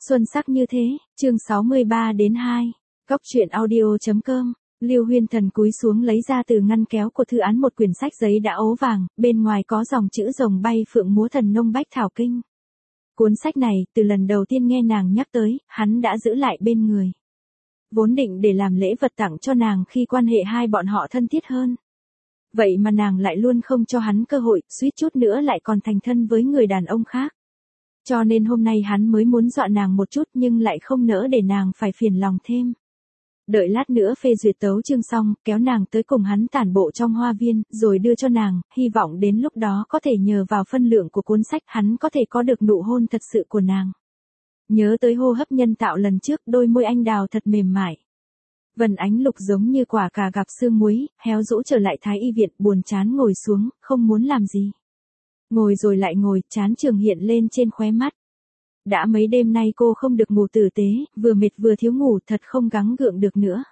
Xuân sắc như thế, chương 63 đến 2. Góc truyện audio.com. Lưu Huyên Thần cúi xuống lấy ra từ ngăn kéo của thư án một quyển sách giấy đã ố vàng, bên ngoài có dòng chữ rồng bay phượng múa thần nông bách thảo kinh. Cuốn sách này, từ lần đầu tiên nghe nàng nhắc tới, hắn đã giữ lại bên người. Vốn định để làm lễ vật tặng cho nàng khi quan hệ hai bọn họ thân thiết hơn. Vậy mà nàng lại luôn không cho hắn cơ hội, suýt chút nữa lại còn thành thân với người đàn ông khác. Cho nên hôm nay hắn mới muốn dọa nàng một chút nhưng lại không nỡ để nàng phải phiền lòng thêm. Đợi lát nữa phê duyệt tấu chương xong, kéo nàng tới cùng hắn tản bộ trong hoa viên, rồi đưa cho nàng, hy vọng đến lúc đó có thể nhờ vào phân lượng của cuốn sách hắn có thể có được nụ hôn thật sự của nàng. Nhớ tới hô hấp nhân tạo lần trước, đôi môi anh đào thật mềm mại. Vân Ánh Lục giống như quả cà gặp sương muối, héo rũ trở lại Thái Y viện, buồn chán ngồi xuống, không muốn làm gì. Ngồi rồi lại ngồi, chán trường hiện lên trên khóe mắt. Đã mấy đêm nay cô không được ngủ tử tế, vừa mệt vừa thiếu ngủ, thật không gắng gượng được nữa.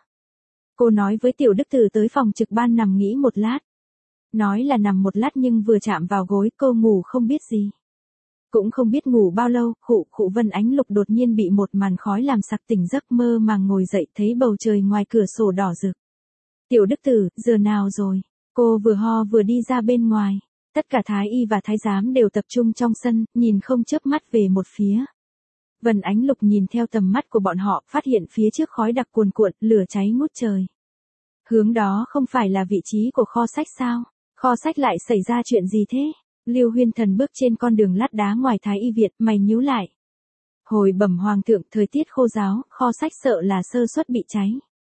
Cô nói với Tiểu Đức Từ tới phòng trực ban nằm nghỉ một lát. Nói là nằm một lát nhưng vừa chạm vào gối cô ngủ không biết gì. Cũng không biết ngủ bao lâu, khụ Vân Ánh Lục đột nhiên bị một màn khói làm sặc tỉnh giấc, mơ màng ngồi dậy thấy bầu trời ngoài cửa sổ đỏ rực. Tiểu Đức Từ, giờ nào rồi? Cô vừa ho vừa đi ra bên ngoài. Tất cả thái y và thái giám đều tập trung trong sân, nhìn không chớp mắt về một phía. Vân Ánh Lục nhìn theo tầm mắt của bọn họ, phát hiện phía trước khói đặc cuồn cuộn, lửa cháy ngút trời. Hướng đó không phải là vị trí của kho sách sao? Kho sách lại xảy ra chuyện gì thế? Lưu Huyên Thần bước trên con đường lát đá ngoài Thái Y viện, mày nhíu lại. Hồi bẩm hoàng thượng, thời tiết khô ráo, kho sách sợ là sơ suất bị cháy.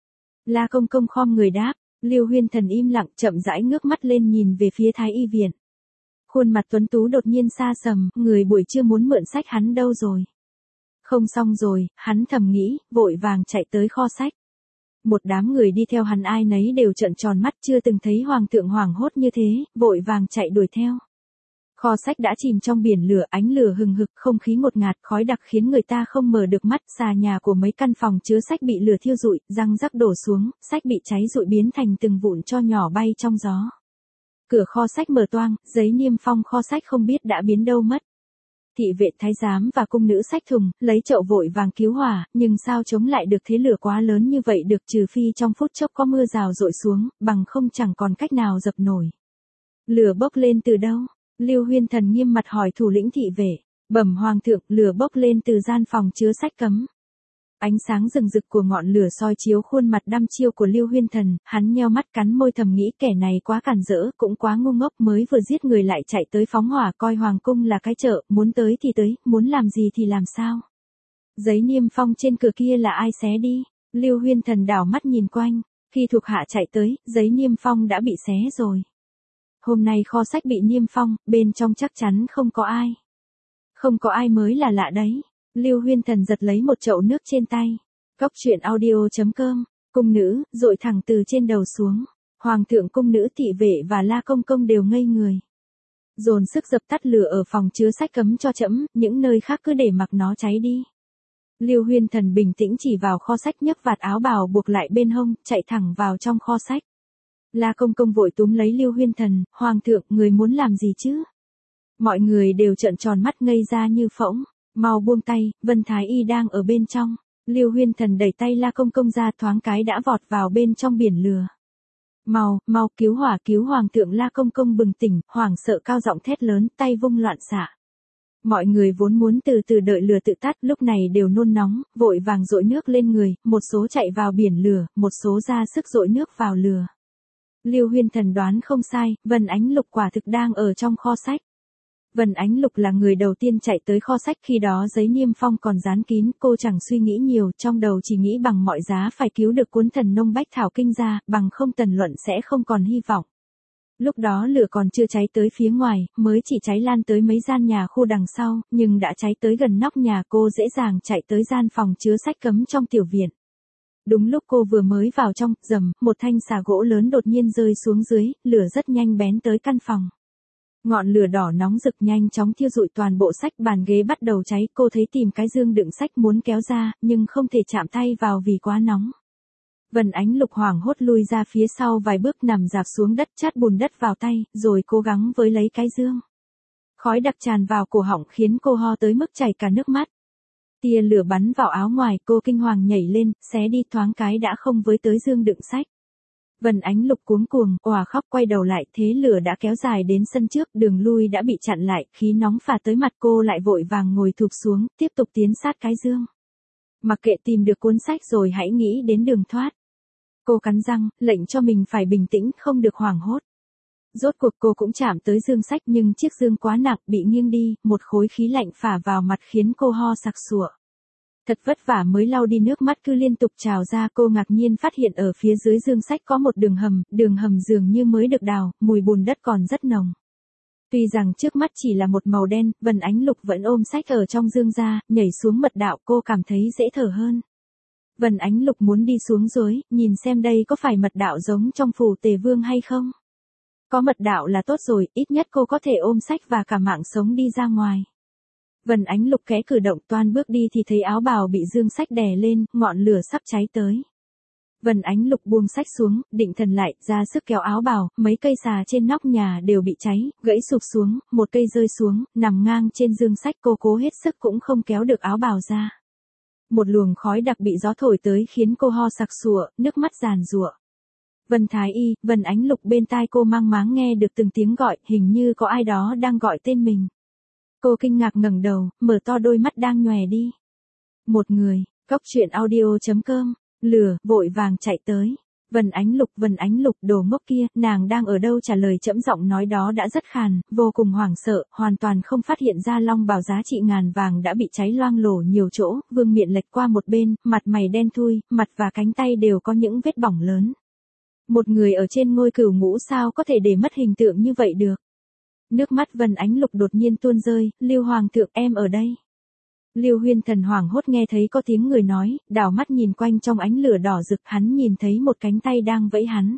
La Công Công khom người đáp. Lưu Huyên Thần im lặng, chậm rãi ngước mắt lên nhìn về phía Thái Y viện. Khuôn mặt tuấn tú đột nhiên xa sầm, người buổi trưa muốn mượn sách hắn đâu rồi? Không xong rồi, hắn thầm nghĩ, vội vàng chạy tới kho sách. Một đám người đi theo hắn ai nấy đều trợn tròn mắt, chưa từng thấy hoàng thượng hoảng hốt như thế, vội vàng chạy đuổi theo. Kho sách đã chìm trong biển lửa, ánh lửa hừng hực, không khí ngột ngạt, khói đặc khiến người ta không mở được mắt. Xà nhà của mấy căn phòng chứa sách bị lửa thiêu rụi, răng rắc đổ xuống, sách bị cháy rụi biến thành từng vụn tro nhỏ bay trong gió. Cửa kho sách mở toang, giấy niêm phong kho sách không biết đã biến đâu mất. Thị vệ thái giám và cung nữ sách thùng, lấy chậu vội vàng cứu hỏa, nhưng sao chống lại được thế lửa quá lớn như vậy được, trừ phi trong phút chốc có mưa rào dội xuống, bằng không chẳng còn cách nào dập nổi. Lửa bốc lên từ đâu? Lưu Huyên Thần nghiêm mặt hỏi thủ lĩnh thị vệ. Bẩm hoàng thượng, lửa bốc lên từ gian phòng chứa sách cấm. Ánh sáng rừng rực của ngọn lửa soi chiếu khuôn mặt đăm chiêu của Lưu Huyên Thần, hắn nheo mắt cắn môi thầm nghĩ kẻ này quá cản rỡ, cũng quá ngu ngốc, mới vừa giết người lại chạy tới phóng hỏa, coi hoàng cung là cái chợ, muốn tới thì tới, muốn làm gì thì làm sao. Giấy niêm phong trên cửa kia là ai xé đi? Lưu Huyên Thần đảo mắt nhìn quanh, khi thuộc hạ chạy tới, giấy niêm phong đã bị xé rồi. Hôm nay kho sách bị niêm phong, bên trong chắc chắn không có ai. Không có ai mới là lạ đấy. Lưu Huyên Thần giật lấy một chậu nước trên tay. Góc truyện audio.com. Cung nữ, dội thẳng từ trên đầu xuống. Hoàng thượng, cung nữ, thị vệ và La Công Công đều ngây người. Dồn sức dập tắt lửa ở phòng chứa sách cấm cho chậm, những nơi khác cứ để mặc nó cháy đi. Lưu Huyên Thần bình tĩnh chỉ vào kho sách, nhấc vạt áo bào buộc lại bên hông, chạy thẳng vào trong kho sách. La Công Công vội túm lấy Lưu Huyên Thần, hoàng thượng, người muốn làm gì chứ? Mọi người đều trợn tròn mắt ngây ra như phỗng. Mau buông tay, Vân Thái Y đang ở bên trong. Lưu Huyên Thần đẩy tay La Công Công ra, thoáng cái đã vọt vào bên trong biển lửa. Mau cứu hỏa, cứu hoàng thượng! La Công Công bừng tỉnh, hoảng sợ cao giọng thét lớn, tay vung loạn xạ. Mọi người vốn muốn từ từ đợi lửa tự tắt, lúc này đều nôn nóng, vội vàng dội nước lên người, một số chạy vào biển lửa, một số ra sức dội nước vào lửa. Lưu Huyên Thần đoán không sai, Vân Ánh Lục quả thực đang ở trong kho sách. Vân Ánh Lục là người đầu tiên chạy tới kho sách, khi đó giấy niêm phong còn dán kín, cô chẳng suy nghĩ nhiều, trong đầu chỉ nghĩ bằng mọi giá phải cứu được cuốn thần nông bách thảo kinh ra, bằng không Tần Luận sẽ không còn hy vọng. Lúc đó lửa còn chưa cháy tới phía ngoài, mới chỉ cháy lan tới mấy gian nhà khu đằng sau, nhưng đã cháy tới gần nóc nhà, cô dễ dàng chạy tới gian phòng chứa sách cấm trong tiểu viện. Đúng lúc cô vừa mới vào trong, rầm, một thanh xà gỗ lớn đột nhiên rơi xuống dưới, lửa rất nhanh bén tới căn phòng. Ngọn lửa đỏ nóng rực nhanh chóng thiêu rụi toàn bộ sách, bàn ghế bắt đầu cháy, cô thấy tìm cái dương đựng sách muốn kéo ra, nhưng không thể chạm tay vào vì quá nóng. Vân Ánh Lục hoảng hốt lui ra phía sau vài bước, nằm rạp xuống đất, chát bùn đất vào tay, rồi cố gắng với lấy cái dương. Khói đặc tràn vào cổ họng khiến cô ho tới mức chảy cả nước mắt. Tia lửa bắn vào áo ngoài, cô kinh hoàng nhảy lên, xé đi thoáng cái đã không với tới dương đựng sách. Vân Ánh Lục cuống cuồng, òa khóc quay đầu lại, thế lửa đã kéo dài đến sân trước, đường lui đã bị chặn lại, khí nóng phả tới mặt cô lại vội vàng ngồi thụp xuống, tiếp tục tiến sát cái dương. Mặc kệ tìm được cuốn sách rồi hãy nghĩ đến đường thoát. Cô cắn răng, lệnh cho mình phải bình tĩnh, không được hoảng hốt. Rốt cuộc cô cũng chạm tới dương sách nhưng chiếc dương quá nặng, bị nghiêng đi, một khối khí lạnh phả vào mặt khiến cô ho sặc sụa. Thật vất vả mới lau đi nước mắt cứ liên tục trào ra, cô ngạc nhiên phát hiện ở phía dưới dương sách có một đường hầm dường như mới được đào, mùi bùn đất còn rất nồng. Tuy rằng trước mắt chỉ là một màu đen, Vân Ánh Lục vẫn ôm sách ở trong dương ra, nhảy xuống mật đạo, cô cảm thấy dễ thở hơn. Vân Ánh Lục muốn đi xuống dưới, nhìn xem đây có phải mật đạo giống trong phủ Tề Vương hay không. Có mật đạo là tốt rồi, ít nhất cô có thể ôm sách và cả mạng sống đi ra ngoài. Vân Ánh Lục khẽ cử động toan bước đi thì thấy áo bào bị dương sách đè lên, ngọn lửa sắp cháy tới. Vân Ánh Lục buông sách xuống, định thần lại, ra sức kéo áo bào, mấy cây xà trên nóc nhà đều bị cháy, gãy sụp xuống, một cây rơi xuống, nằm ngang trên dương sách, cô cố hết sức cũng không kéo được áo bào ra. Một luồng khói đặc bị gió thổi tới khiến cô ho sặc sụa, nước mắt giàn giụa. Vân Thái Y, Vân Ánh Lục bên tai cô mang máng nghe được từng tiếng gọi, hình như có ai đó đang gọi tên mình. Cô kinh ngạc ngẩng đầu, mở to đôi mắt đang nhòe đi. Một người, Cóc Truyện Audio.com, lửa, vội vàng chạy tới. Vân Ánh Lục, đồ ngốc kia, nàng đang ở đâu, trả lời chẫm, giọng nói đó đã rất khàn, vô cùng hoảng sợ, hoàn toàn không phát hiện ra long bào giá trị ngàn vàng đã bị cháy loang lổ nhiều chỗ, vương miện lệch qua một bên, mặt mày đen thui, mặt và cánh tay đều có những vết bỏng lớn. Một người ở trên ngôi cửu ngũ sao có thể để mất hình tượng như vậy được. Nước mắt Vân Ánh Lục đột nhiên tuôn rơi, Lưu Hoàng thượng, em ở đây. Lưu Huyên Thần hoảng hốt nghe thấy có tiếng người nói, đảo mắt nhìn quanh trong ánh lửa đỏ rực, hắn nhìn thấy một cánh tay đang vẫy hắn.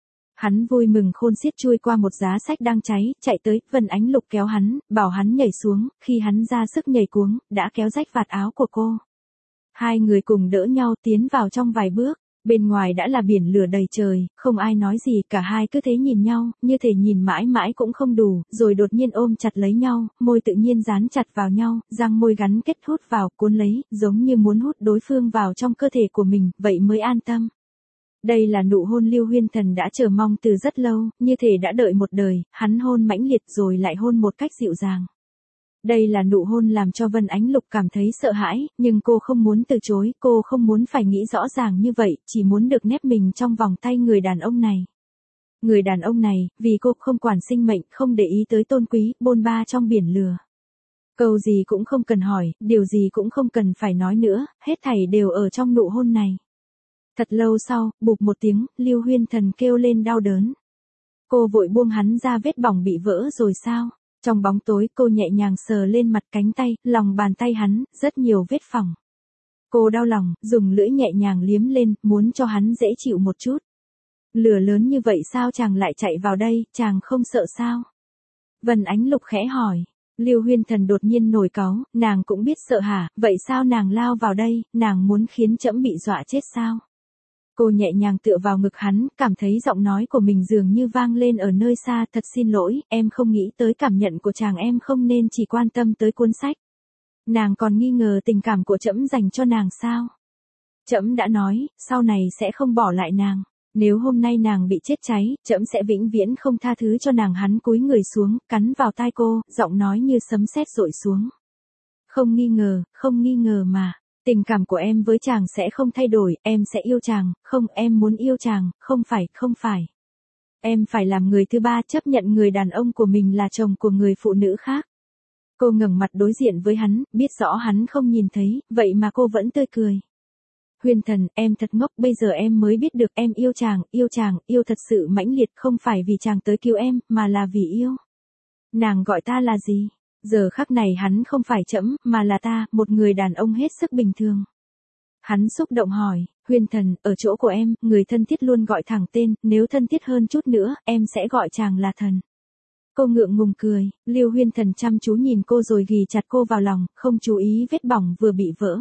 Hắn vui mừng khôn xiết chui qua một giá sách đang cháy, chạy tới, Vân Ánh Lục kéo hắn, bảo hắn nhảy xuống, khi hắn ra sức nhảy cuống, đã kéo rách vạt áo của cô. Hai người cùng đỡ nhau tiến vào trong vài bước. Bên ngoài đã là biển lửa đầy trời, không ai nói gì, cả hai cứ thế nhìn nhau, như thể nhìn mãi mãi cũng không đủ, rồi đột nhiên ôm chặt lấy nhau, môi tự nhiên dán chặt vào nhau, răng môi gắn kết hút vào, cuốn lấy, giống như muốn hút đối phương vào trong cơ thể của mình, vậy mới an tâm. Đây là nụ hôn Lưu Huyên Thần đã chờ mong từ rất lâu, như thể đã đợi một đời, hắn hôn mãnh liệt rồi lại hôn một cách dịu dàng. Đây là nụ hôn làm cho Vân Ánh Lục cảm thấy sợ hãi, nhưng cô không muốn từ chối, cô không muốn phải nghĩ rõ ràng như vậy, chỉ muốn được nép mình trong vòng tay người đàn ông này. Người đàn ông này, vì cô không quản sinh mệnh, không để ý tới tôn quý, bôn ba trong biển lửa. Câu gì cũng không cần hỏi, điều gì cũng không cần phải nói nữa, hết thảy đều ở trong nụ hôn này. Thật lâu sau, bụp một tiếng, Lưu Huyên Thần kêu lên đau đớn. Cô vội buông hắn ra, vết bỏng bị vỡ rồi sao? Trong bóng tối cô nhẹ nhàng sờ lên mặt, cánh tay, lòng bàn tay hắn, rất nhiều vết phỏng. Cô đau lòng, dùng lưỡi nhẹ nhàng liếm lên, muốn cho hắn dễ chịu một chút. Lửa lớn như vậy sao chàng lại chạy vào đây, chàng không sợ sao? Vân Ánh Lục khẽ hỏi. Lưu Huyên Thần đột nhiên nổi cáu, nàng cũng biết sợ hả, vậy sao nàng lao vào đây, nàng muốn khiến trẫm bị dọa chết sao? Cô nhẹ nhàng tựa vào ngực hắn, cảm thấy giọng nói của mình dường như vang lên ở nơi xa, thật xin lỗi, em không nghĩ tới cảm nhận của chàng, em không nên chỉ quan tâm tới cuốn sách. Nàng còn nghi ngờ tình cảm của trẫm dành cho nàng sao? Trẫm đã nói, sau này sẽ không bỏ lại nàng. Nếu hôm nay nàng bị chết cháy, trẫm sẽ vĩnh viễn không tha thứ cho nàng. Hắn cúi người xuống, cắn vào tai cô, giọng nói như sấm sét dội xuống. Không nghi ngờ mà. Tình cảm của em với chàng sẽ không thay đổi, em sẽ yêu chàng, không, em muốn yêu chàng, không phải. Em phải làm người thứ ba, chấp nhận người đàn ông của mình là chồng của người phụ nữ khác. Cô ngẩng mặt đối diện với hắn, biết rõ hắn không nhìn thấy, vậy mà cô vẫn tươi cười. Huyên Thần, em thật ngốc, bây giờ em mới biết được em yêu chàng, yêu thật sự mãnh liệt, không phải vì chàng tới cứu em, mà là vì yêu. Nàng gọi ta là gì? Giờ khắc này hắn không phải trẫm, mà là ta, một người đàn ông hết sức bình thường. Hắn xúc động hỏi, Huyên Thần, ở chỗ của em, người thân thiết luôn gọi thẳng tên, nếu thân thiết hơn chút nữa, em sẽ gọi chàng là thần. Cô ngượng ngùng cười, Lưu Huyên Thần chăm chú nhìn cô rồi ghì chặt cô vào lòng, không chú ý vết bỏng vừa bị vỡ.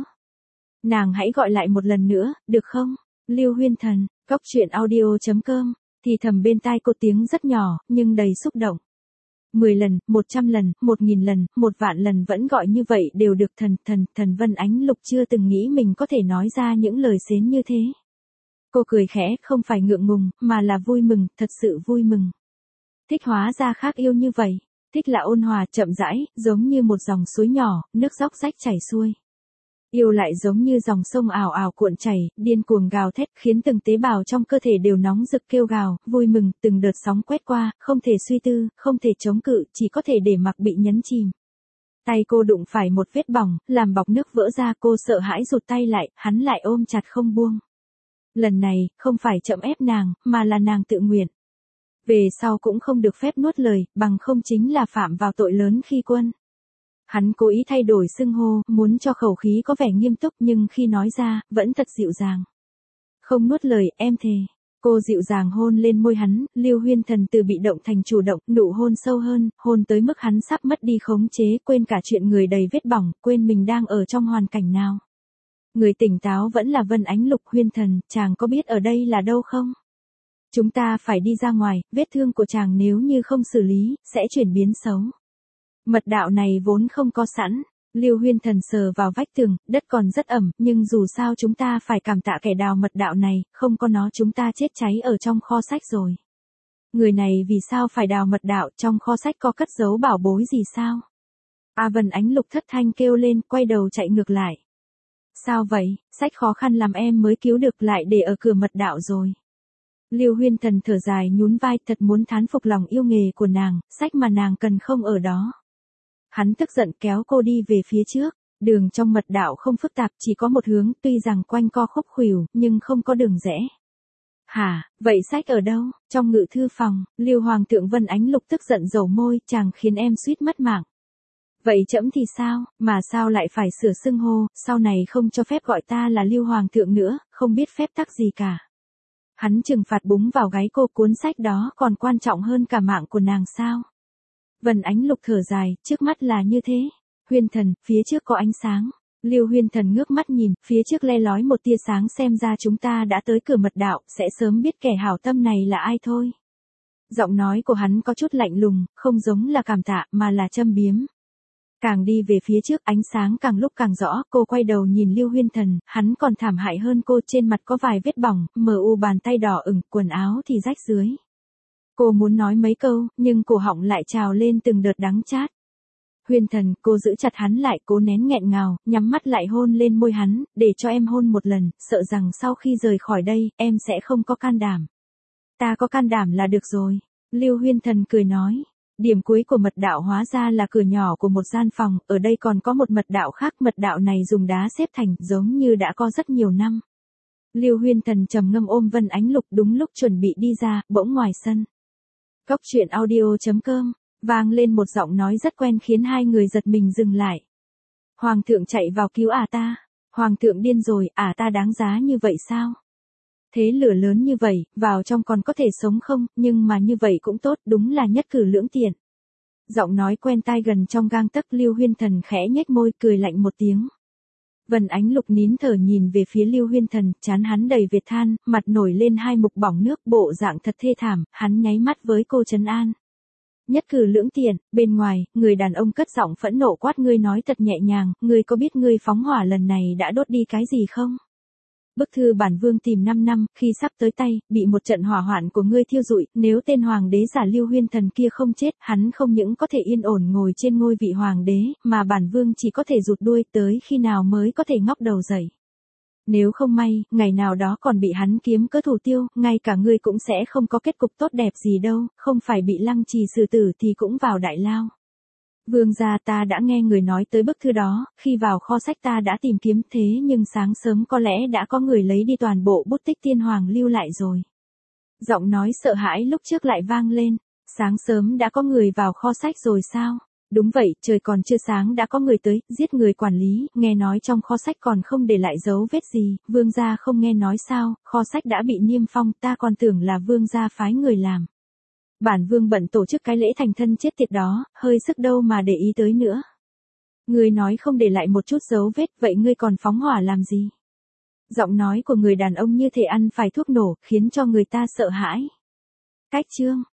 Nàng hãy gọi lại một lần nữa, được không? Lưu Huyên Thần, Cóc Truyện Audio.com, thì thầm bên tai cô tiếng rất nhỏ, nhưng đầy xúc động. 10 lần, 100 lần, 1000 lần, 1 vạn lần vẫn gọi như vậy đều được. Thần Vân Ánh Lục chưa từng nghĩ mình có thể nói ra những lời xến như thế. Cô cười khẽ, không phải ngượng ngùng, mà là vui mừng, thật sự vui mừng. Thích hóa ra khác yêu như vậy. Thích là ôn hòa, chậm rãi, giống như một dòng suối nhỏ, nước róc rách chảy xuôi. Yêu lại giống như dòng sông ảo ảo cuộn chảy, điên cuồng gào thét, khiến từng tế bào trong cơ thể đều nóng rực kêu gào, vui mừng, từng đợt sóng quét qua, không thể suy tư, không thể chống cự, chỉ có thể để mặc bị nhấn chìm. Tay cô đụng phải một vết bỏng, làm bọc nước vỡ ra, cô sợ hãi rụt tay lại, hắn lại ôm chặt không buông. Lần này, không phải chậm ép nàng, mà là nàng tự nguyện. Về sau cũng không được phép nuốt lời, bằng không chính là phạm vào tội lớn khi quân. Hắn cố ý thay đổi xưng hô, muốn cho khẩu khí có vẻ nghiêm túc nhưng khi nói ra, vẫn thật dịu dàng. Không nuốt lời, em thề. Cô dịu dàng hôn lên môi hắn, Lưu Huyên Thần từ bị động thành chủ động, nụ hôn sâu hơn, hôn tới mức hắn sắp mất đi khống chế, quên cả chuyện người đầy vết bỏng, quên mình đang ở trong hoàn cảnh nào. Người tỉnh táo vẫn là Vân Ánh Lục. Huyên Thần, chàng có biết ở đây là đâu không? Chúng ta phải đi ra ngoài, vết thương của chàng nếu như không xử lý, sẽ chuyển biến xấu. Mật đạo này vốn không có sẵn. Lưu Huyên Thần sờ vào vách tường, đất còn rất ẩm, nhưng dù sao chúng ta phải cảm tạ kẻ đào mật đạo này, không có nó chúng ta chết cháy ở trong kho sách rồi. Người này vì sao phải đào mật đạo, trong kho sách có cất giấu bảo bối gì sao? Vân Ánh Lục thất thanh kêu lên, quay đầu chạy ngược lại. Sao vậy, sách khó khăn làm em mới cứu được lại để ở cửa mật đạo rồi. Lưu Huyên Thần thở dài nhún vai, thật muốn thán phục lòng yêu nghề của nàng, sách mà nàng cần không ở đó. Hắn tức giận kéo cô đi về phía trước, đường trong mật đạo không phức tạp, chỉ có một hướng, tuy rằng quanh co khúc khuỷu, nhưng không có đường rẽ. Hả, vậy sách ở đâu? Trong ngự thư phòng. Lưu Hoàng thượng Vân Ánh Lục tức giận dầu môi, chàng khiến em suýt mất mạng. Vậy trẫm thì sao, mà sao lại phải sửa xưng hô, sau này không cho phép gọi ta là Lưu Hoàng thượng nữa, không biết phép tắc gì cả. Hắn trừng phạt búng vào gáy cô, cuốn sách đó còn quan trọng hơn cả mạng của nàng sao? Vân Ánh Lục thở dài, trước mắt là như thế. Huyên Thần, phía trước có ánh sáng. Lưu Huyên Thần ngước mắt nhìn, phía trước le lói một tia sáng, xem ra chúng ta đã tới cửa mật đạo, sẽ sớm biết kẻ hảo tâm này là ai thôi. Giọng nói của hắn có chút lạnh lùng, không giống là cảm tạ mà là châm biếm. Càng đi về phía trước, ánh sáng càng lúc càng rõ, cô quay đầu nhìn Lưu Huyên Thần, hắn còn thảm hại hơn cô, trên mặt có vài vết bỏng, mờ u bàn tay đỏ ửng, quần áo thì rách dưới. Cô muốn nói mấy câu, nhưng cổ họng lại trào lên từng đợt đắng chát. Huyên Thần, cô giữ chặt hắn lại, cố nén nghẹn ngào, nhắm mắt lại hôn lên môi hắn, để cho em hôn một lần, sợ rằng sau khi rời khỏi đây, em sẽ không có can đảm. Ta có can đảm là được rồi. Lưu Huyên Thần cười nói. Điểm cuối của mật đạo hóa ra là cửa nhỏ của một gian phòng, ở đây còn có một mật đạo khác, mật đạo này dùng đá xếp thành, giống như đã có rất nhiều năm. Lưu Huyên Thần trầm ngâm ôm Vân Ánh Lục, đúng lúc chuẩn bị đi ra, bỗng ngoài sân. Cốc truyện audio.com, vang lên một giọng nói rất quen khiến hai người giật mình dừng lại. Hoàng thượng chạy vào cứu ta. Hoàng thượng điên rồi, ta đáng giá như vậy sao? Thế lửa lớn như vậy, vào trong còn có thể sống không, nhưng mà như vậy cũng tốt, đúng là nhất cử lưỡng tiện. Giọng nói quen tai gần trong gang tấc. Lưu Huyên Thần khẽ nhếch môi, cười lạnh một tiếng. Vân Ánh Lục nín thở nhìn về phía Lưu Huyên Thần, trán hắn đầy vệt than, mặt nổi lên hai mục bỏng nước, bộ dạng thật thê thảm, hắn nháy mắt với cô trấn an. Nhất cử lưỡng tiện. Bên ngoài, người đàn ông cất giọng phẫn nộ quát, ngươi nói thật nhẹ nhàng, ngươi có biết ngươi phóng hỏa lần này đã đốt đi cái gì không? Bức thư bản vương tìm 5 năm, khi sắp tới tay, bị một trận hỏa hoạn của ngươi thiêu rụi, nếu tên hoàng đế giả Lưu Huyên Thần kia không chết, hắn không những có thể yên ổn ngồi trên ngôi vị hoàng đế, mà bản vương chỉ có thể rụt đuôi, tới khi nào mới có thể ngóc đầu dậy. Nếu không may, ngày nào đó còn bị hắn kiếm cớ thủ tiêu, ngay cả ngươi cũng sẽ không có kết cục tốt đẹp gì đâu, không phải bị lăng trì xử tử thì cũng vào đại lao. Vương gia, ta đã nghe người nói tới bức thư đó, khi vào kho sách ta đã tìm kiếm, thế nhưng sáng sớm có lẽ đã có người lấy đi toàn bộ bút tích tiên hoàng lưu lại rồi. Giọng nói sợ hãi lúc trước lại vang lên. Sáng sớm đã có người vào kho sách rồi sao? Đúng vậy, trời còn chưa sáng đã có người tới, giết người quản lý, nghe nói trong kho sách còn không để lại dấu vết gì, vương gia không nghe nói sao, kho sách đã bị niêm phong, ta còn tưởng là vương gia phái người làm. Bản vương bận tổ chức cái lễ thành thân chết tiệt đó, hơi sức đâu mà để ý tới nữa. Ngươi nói không để lại một chút dấu vết, vậy ngươi còn phóng hỏa làm gì? Giọng nói của người đàn ông như thể ăn phải thuốc nổ, khiến cho người ta sợ hãi. Cách chương